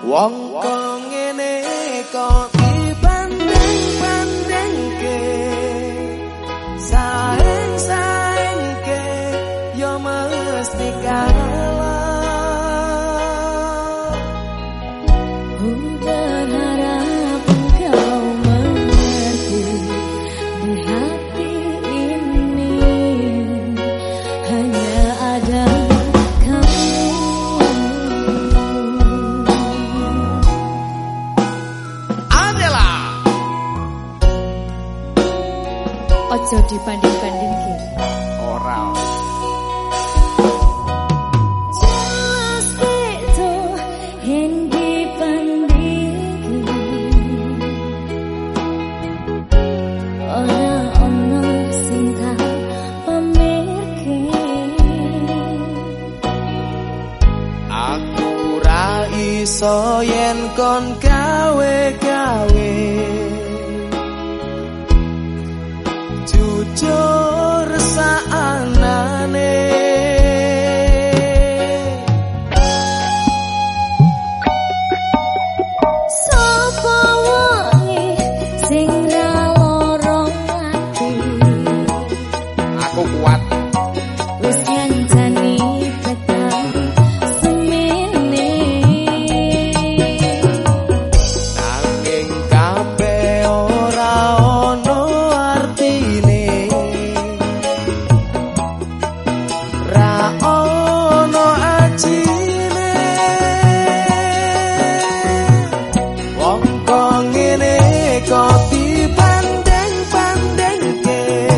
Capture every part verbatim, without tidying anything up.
Wong kok ngene kok dibanding-bandingke, saeng-saengke yo mesti kalah. Ku berharap engkau mengerti, di hati ini hanya ada kamu. Adela, ojo dibanding-bandingke. ora. Jelas itu yang dibandingke, ora ono sing tak pamerke. Aku ra iso yen kon gawe-gawe, jujur saanane. Sapa wonge sing ra lorong ati, Aku kuat. wis nyancani tekan semene. Nanging kabeh ora ono artine, ra ono ajine. Wong kok ngene kok dibanding-bandingke,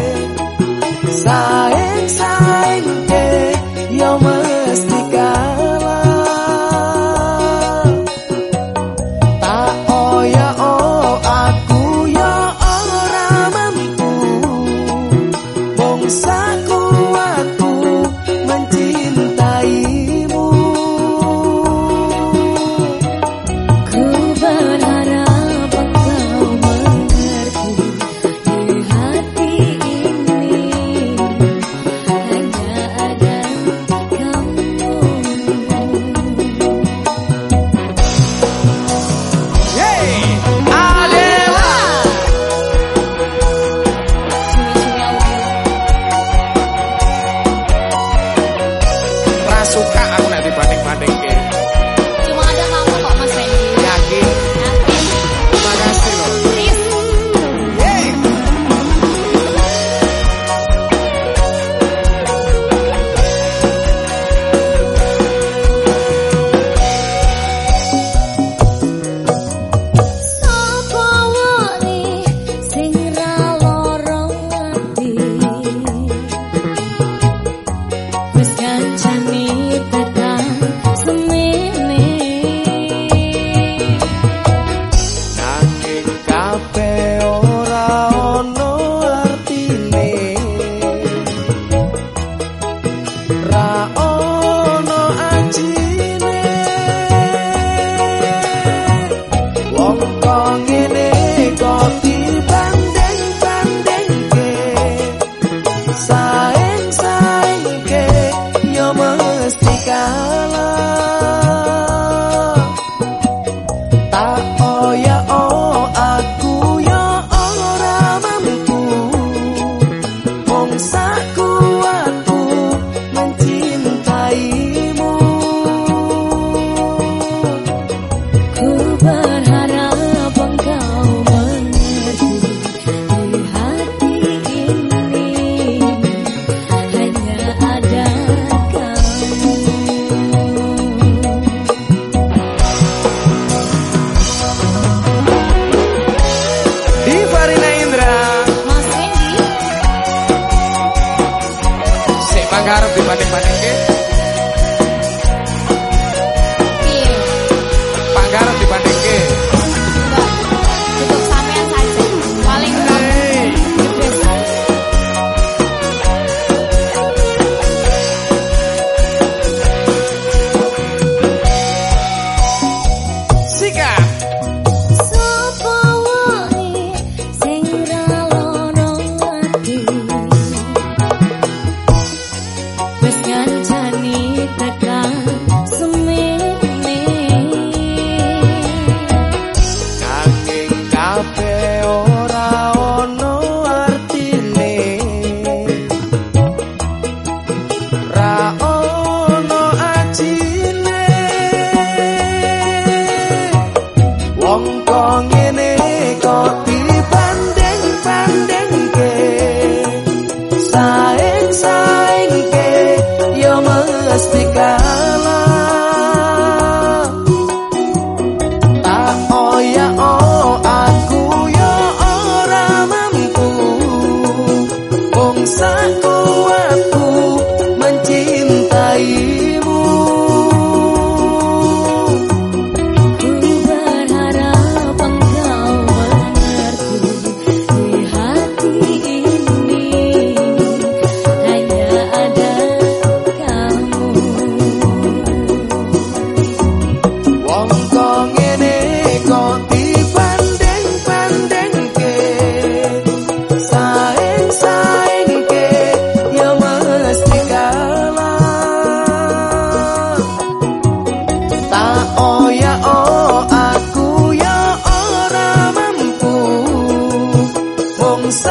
saeng-saengke yo mesti kalah. Tak oya oh aku yo ora mampu, mung sakuatku mencintaimu. Ku berharap engkau mengerti, di hati ini hanya ada kamu. Hey, Adela. Ra suka aku nek dibanding-bandingke. Cuma ada kamu kok Mas Randy. Yakin. Yakin. Makasih loh. Please. Hey. Sapa wonge sing ra lorong ati, wis kancani tekan semene. Nanging kabeh ora ono artine, ra ono ajine. Wong kok ngene kok dibanding-bandingke, saeng-saengke yo mesti kalah. Tak oya oh aku yo ora mampu, mung sakuatku mencintaimu. Ku berharap engkau mengerti, di hati ini hanya ada kamu. Divarina Indra, Mas Randy, sik manggarep dibanding-bandingke, piye? panggarep dibandingke. Mbak, cukup sampean saja. Paling Hey. Wis. Sikat. Sapa wonge sing ra lorong ati, wis nyancani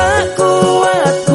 tak kuat